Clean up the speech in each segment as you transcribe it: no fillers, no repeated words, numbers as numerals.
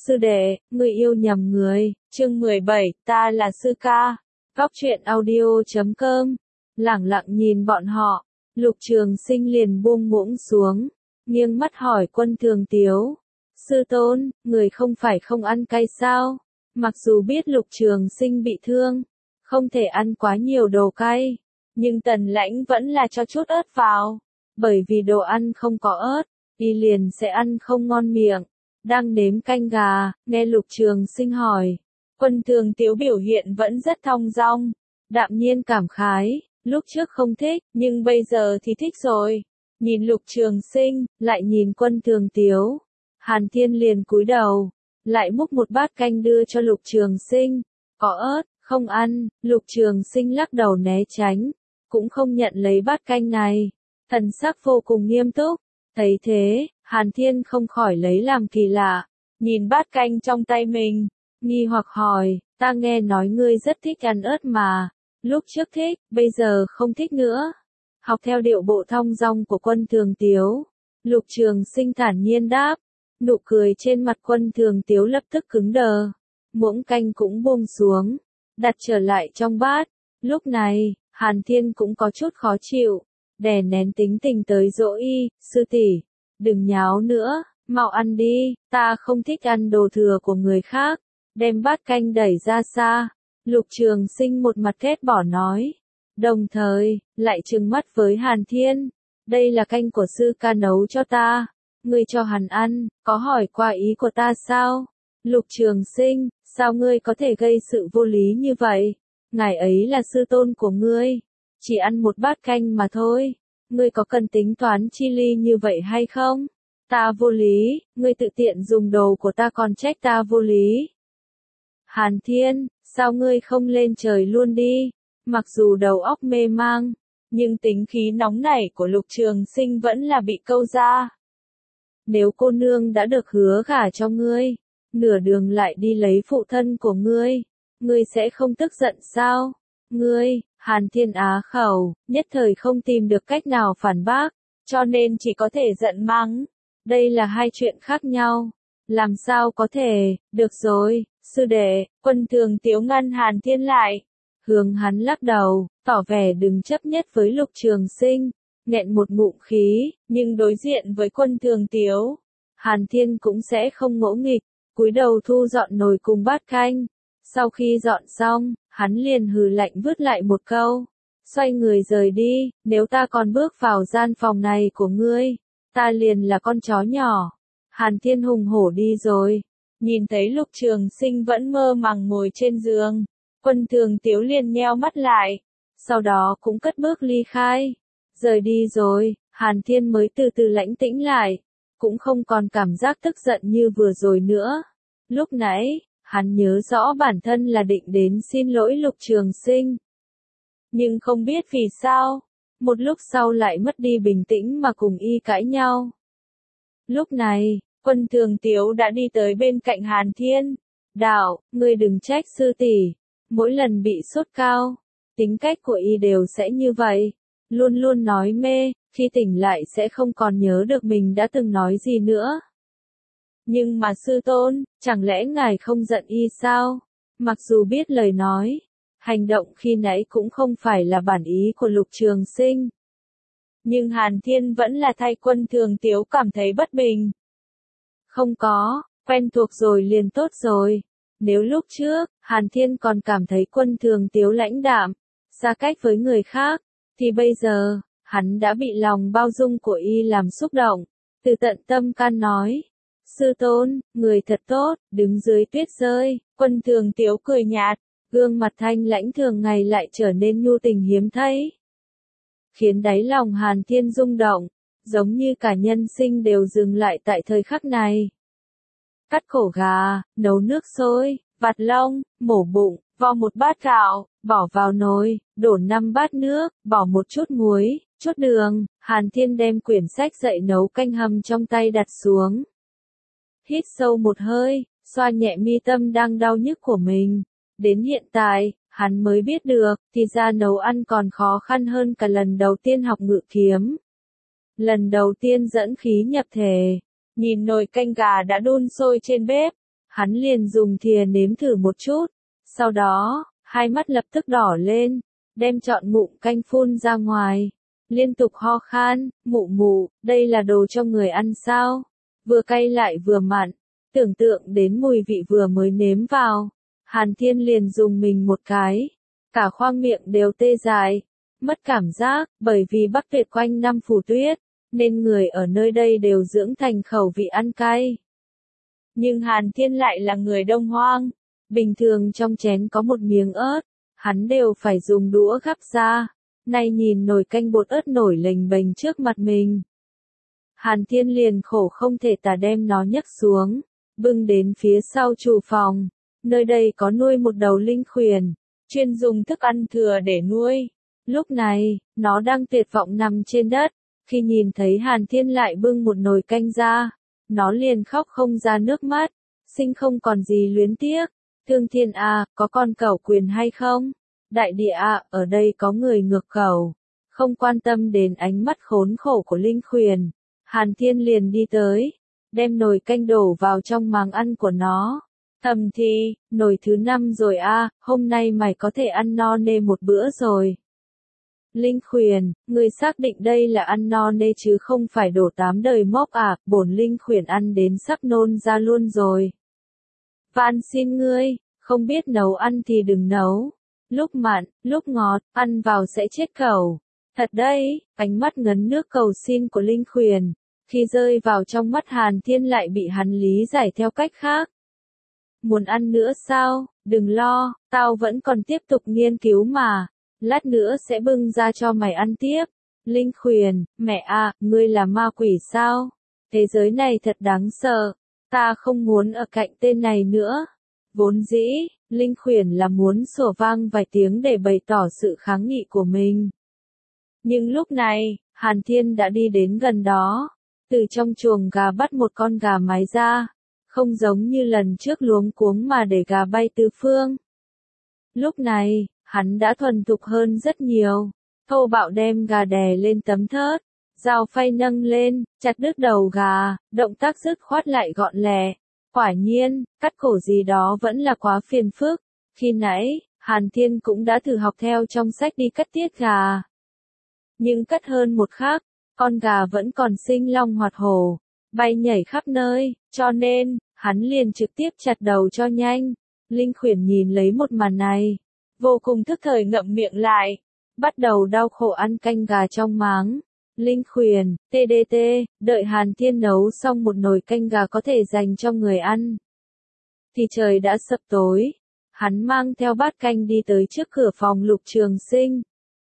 Sư đệ, người yêu nhầm người, chương 17, ta là Sư Ca. Góc truyện audio.com. Lẳng lặng nhìn bọn họ, Lục Trường Sinh liền buông muỗng xuống, nghiêng mắt hỏi Quân Thường Tiếu. Sư tôn, người không phải không ăn cay sao? Mặc dù biết Lục Trường Sinh bị thương, không thể ăn quá nhiều đồ cay, nhưng Tần Lãnh vẫn là cho chút ớt vào, bởi vì đồ ăn không có ớt, y liền sẽ ăn không ngon miệng. Đang nếm canh gà, nghe Lục Trường Sinh hỏi. Quân Thường Tiếu biểu hiện vẫn rất thong dong, đạm nhiên cảm khái, lúc trước không thích, nhưng bây giờ thì thích rồi. Nhìn Lục Trường Sinh, lại nhìn Quân Thường Tiếu. Hàn Thiên liền cúi đầu, lại múc một bát canh đưa cho Lục Trường Sinh. Có ớt, không ăn, Lục Trường Sinh lắc đầu né tránh, cũng không nhận lấy bát canh này. Thần sắc vô cùng nghiêm túc. Thấy thế, Hàn Thiên không khỏi lấy làm kỳ lạ, nhìn bát canh trong tay mình, nghi hoặc hỏi, ta nghe nói ngươi rất thích ăn ớt mà, lúc trước thích, bây giờ không thích nữa. Học theo điệu bộ thong dong của Quân Thường Tiếu, Lục Trường Sinh thản nhiên đáp, nụ cười trên mặt Quân Thường Tiếu lập tức cứng đờ, muỗng canh cũng buông xuống, đặt trở lại trong bát. Lúc này, Hàn Thiên cũng có chút khó chịu, đè nén tính tình tới dỗ y, sư tỷ, đừng nháo nữa, mau ăn đi, ta không thích ăn đồ thừa của người khác, đem bát canh đẩy ra xa. Lục Trường Sinh một mặt ghét bỏ nói, đồng thời, lại trừng mắt với Hàn Thiên, đây là canh của Sư Ca nấu cho ta, ngươi cho hắn ăn, có hỏi qua ý của ta sao? Lục Trường Sinh, sao ngươi có thể gây sự vô lý như vậy? Ngài ấy là sư tôn của ngươi, chỉ ăn một bát canh mà thôi, ngươi có cần tính toán chi ly như vậy hay không? Ta vô lý, ngươi tự tiện dùng đồ của ta còn trách ta vô lý. Hàn Thiên, sao ngươi không lên trời luôn đi? Mặc dù đầu óc mê mang, nhưng tính khí nóng nảy của Lục Trường Sinh vẫn là bị câu ra. Nếu cô nương đã được hứa gả cho ngươi, nửa đường lại đi lấy phụ thân của ngươi sẽ không tức giận sao? Ngươi, Hàn Thiên á khẩu, nhất thời không tìm được cách nào phản bác, cho nên chỉ có thể giận mắng. Đây là hai chuyện khác nhau. Làm sao có thể, được rồi, sư đệ, Quân Thường Tiếu ngăn Hàn Thiên lại. Hướng hắn lắc đầu, tỏ vẻ đừng chấp nhất với Lục Trường Sinh, nghẹn một ngụm khí, nhưng đối diện với Quân Thường Tiếu, Hàn Thiên cũng sẽ không ngỗ nghịch, cúi đầu thu dọn nồi cùng bát canh. Sau khi dọn xong, hắn liền hừ lạnh vứt lại một câu, xoay người rời đi, nếu ta còn bước vào gian phòng này của ngươi, ta liền là con chó nhỏ. Hàn Thiên hùng hổ đi rồi, nhìn thấy Lục Trường Sinh vẫn mơ màng ngồi trên giường, Quân Thường Tiếu liền nheo mắt lại, sau đó cũng cất bước ly khai, rời đi rồi. Hàn Thiên mới từ từ lãnh tĩnh lại, cũng không còn cảm giác tức giận như vừa rồi nữa. Lúc nãy, hắn nhớ rõ bản thân là định đến xin lỗi Lục Trường Sinh, nhưng không biết vì sao, một lúc sau lại mất đi bình tĩnh mà cùng y cãi nhau. Lúc này, Quân Thường Tiếu đã đi tới bên cạnh Hàn Thiên. Đạo, ngươi đừng trách sư tỷ, mỗi lần bị sốt cao, tính cách của y đều sẽ như vậy, luôn luôn nói mê, khi tỉnh lại sẽ không còn nhớ được mình đã từng nói gì nữa. Nhưng mà sư tôn, chẳng lẽ ngài không giận y sao? Mặc dù biết lời nói, hành động khi nãy cũng không phải là bản ý của Lục Trường Sinh, nhưng Hàn Thiên vẫn là thay Quân Thường Tiếu cảm thấy bất bình. Không có, quen thuộc rồi liền tốt rồi. Nếu lúc trước, Hàn Thiên còn cảm thấy Quân Thường Tiếu lãnh đạm, xa cách với người khác, thì bây giờ, hắn đã bị lòng bao dung của y làm xúc động, từ tận tâm can nói. Sư tôn, người thật tốt, đứng dưới tuyết rơi. Quân Thường Tiếu cười nhạt, gương mặt thanh lãnh thường ngày lại trở nên nhu tình hiếm thấy, khiến đáy lòng Hàn Thiên rung động, giống như cả nhân sinh đều dừng lại tại thời khắc này. Cắt cổ gà, nấu nước sôi, vặt lông, mổ bụng, vo một bát gạo, bỏ vào nồi, đổ 5 bát nước, bỏ một chút muối, chút đường. Hàn Thiên đem quyển sách dạy nấu canh hầm trong tay đặt xuống, hít sâu một hơi, xoa nhẹ mi tâm đang đau nhức của mình. Đến hiện tại, hắn mới biết được, thì ra nấu ăn còn khó khăn hơn cả lần đầu tiên học ngự kiếm. Lần đầu tiên dẫn khí nhập thể, nhìn nồi canh gà đã đun sôi trên bếp, Hắn liền dùng thìa nếm thử một chút, sau đó, hai mắt lập tức đỏ lên, đem trọn ngụm canh phun ra ngoài, liên tục ho khan, mụ mụ, đây là đồ cho người ăn sao? Vừa cay lại vừa mặn, tưởng tượng đến mùi vị vừa mới nếm vào, Hàn Thiên liền dùng mình một cái, cả khoang miệng đều tê dại, mất cảm giác, bởi vì Bắc Việt quanh năm phủ tuyết, nên người ở nơi đây đều dưỡng thành khẩu vị ăn cay. Nhưng Hàn Thiên lại là người Đông Hoang, bình thường trong chén có một miếng ớt, hắn đều phải dùng đũa gắp ra, nay nhìn nồi canh bột ớt nổi lềnh bềnh trước mặt mình. Hàn Thiên liền khổ không thể tả đem nó nhấc xuống, bưng đến phía sau chủ phòng, nơi đây có nuôi một đầu linh khuyển, chuyên dùng thức ăn thừa để nuôi. Lúc này, nó đang tuyệt vọng nằm trên đất, khi nhìn thấy Hàn Thiên lại bưng một nồi canh ra, nó liền khóc không ra nước mắt, sinh không còn gì luyến tiếc. Thương Thiên à, có con cẩu quyền hay không? Đại địa à, ở đây có người ngược cẩu. Không quan tâm đến ánh mắt khốn khổ của linh khuyển, Hàn Thiên liền đi tới, đem nồi canh đổ vào trong màng ăn của nó. Thầm thì, nồi thứ 5 rồi à, hôm nay mày có thể ăn no nê một bữa rồi. Linh khuyển, người xác định đây là ăn no nê chứ không phải đổ 8 đời mốc à, bổn linh khuyển ăn đến sắp nôn ra luôn rồi. Van xin ngươi, không biết nấu ăn thì đừng nấu. Lúc mặn, lúc ngọt, ăn vào sẽ chết cẩu. Thật đấy, ánh mắt ngấn nước cầu xin của linh khuyển, khi rơi vào trong mắt Hàn Thiên lại bị hắn lý giải theo cách khác. Muốn ăn nữa sao, đừng lo, tao vẫn còn tiếp tục nghiên cứu mà, lát nữa sẽ bưng ra cho mày ăn tiếp. Linh khuyển, mẹ à, ngươi là ma quỷ sao? Thế giới này thật đáng sợ, ta không muốn ở cạnh tên này nữa. Vốn dĩ, linh khuyển là muốn sủa vang vài tiếng để bày tỏ sự kháng nghị của mình. Nhưng lúc này, Hàn Thiên đã đi đến gần đó, từ trong chuồng gà bắt một con gà mái ra, không giống như lần trước luống cuống mà để gà bay tứ phương. Lúc này, hắn đã thuần thục hơn rất nhiều, thô bạo đem gà đè lên tấm thớt, dao phay nâng lên, chặt đứt đầu gà, động tác dứt khoát lại gọn lẹ. Quả nhiên, cắt cổ gì đó vẫn là quá phiền phức, khi nãy, Hàn Thiên cũng đã thử học theo trong sách đi cắt tiết gà. Nhưng cắt hơn một khắc, con gà vẫn còn sinh long hoạt hổ, bay nhảy khắp nơi, cho nên, hắn liền trực tiếp chặt đầu cho nhanh. Linh khuyển nhìn lấy một màn này, vô cùng thức thời ngậm miệng lại, bắt đầu đau khổ ăn canh gà trong máng. Linh khuyển, TDT, đợi Hàn Thiên nấu xong một nồi canh gà có thể dành cho người ăn. Thì trời đã sập tối, hắn mang theo bát canh đi tới trước cửa phòng Lục Trường Sinh.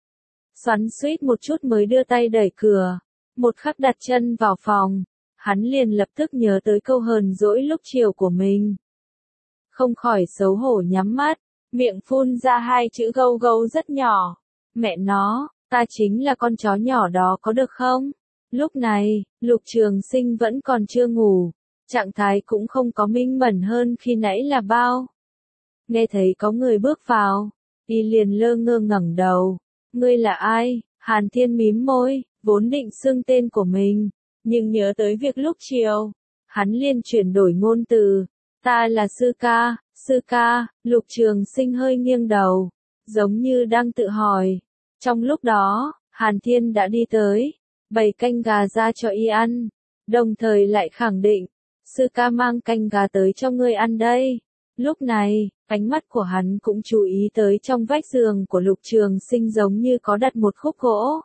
Xoắn xuýt một chút mới đưa tay đẩy cửa, một khắc đặt chân vào phòng, hắn liền lập tức nhớ tới câu hờn dỗi lúc chiều của mình. Không khỏi xấu hổ nhắm mắt, miệng phun ra hai chữ gâu gâu rất nhỏ. Mẹ nó, ta chính là con chó nhỏ đó có được không? Lúc này, Lục Trường Sinh vẫn còn chưa ngủ, trạng thái cũng không có minh mẫn hơn khi nãy là bao. Nghe thấy có người bước vào, y liền lơ ngơ ngẩng đầu. Ngươi là ai? Hàn Thiên mím môi, vốn định xưng tên của mình, nhưng nhớ tới việc lúc chiều, hắn liền chuyển đổi ngôn từ. Ta là Sư Ca, Sư Ca. Lục Trường Sinh hơi nghiêng đầu, giống như đang tự hỏi. Trong lúc đó, Hàn Thiên đã đi tới, bày canh gà ra cho y ăn, đồng thời lại khẳng định, Sư Ca mang canh gà tới cho ngươi ăn đây. Lúc này, ánh mắt của hắn cũng chú ý tới trong vách giường của Lục Trường Sinh giống như có đặt một khúc gỗ.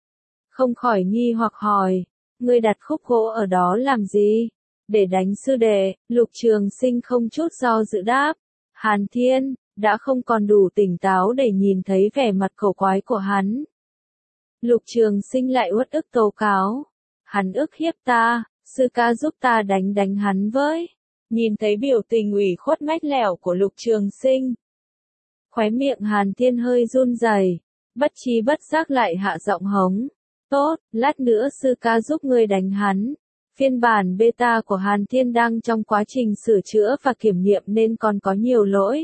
Không khỏi nghi hoặc hỏi, ngươi đặt khúc gỗ ở đó làm gì? Để đánh sư đệ. Lục Trường Sinh không chút do dự đáp. Hàn Thiên đã không còn đủ tỉnh táo để nhìn thấy vẻ mặt cổ quái của hắn. Lục Trường Sinh lại uất ức tố cáo, hắn ức hiếp ta, Sư Ca giúp ta đánh hắn với. Nhìn thấy biểu tình ủy khuất mách lẻo của Lục Trường Sinh, khóe miệng Hàn Thiên hơi run rẩy, bất trí bất giác lại hạ giọng hống. Tốt, lát nữa Sư Ca giúp ngươi đánh hắn. Phiên bản beta của Hàn Thiên đang trong quá trình sửa chữa và kiểm nghiệm nên còn có nhiều lỗi.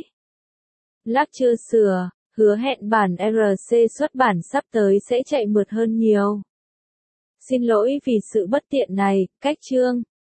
Lát chưa sửa, hứa hẹn bản RC xuất bản sắp tới sẽ chạy mượt hơn nhiều. Xin lỗi vì sự bất tiện này, cách chương.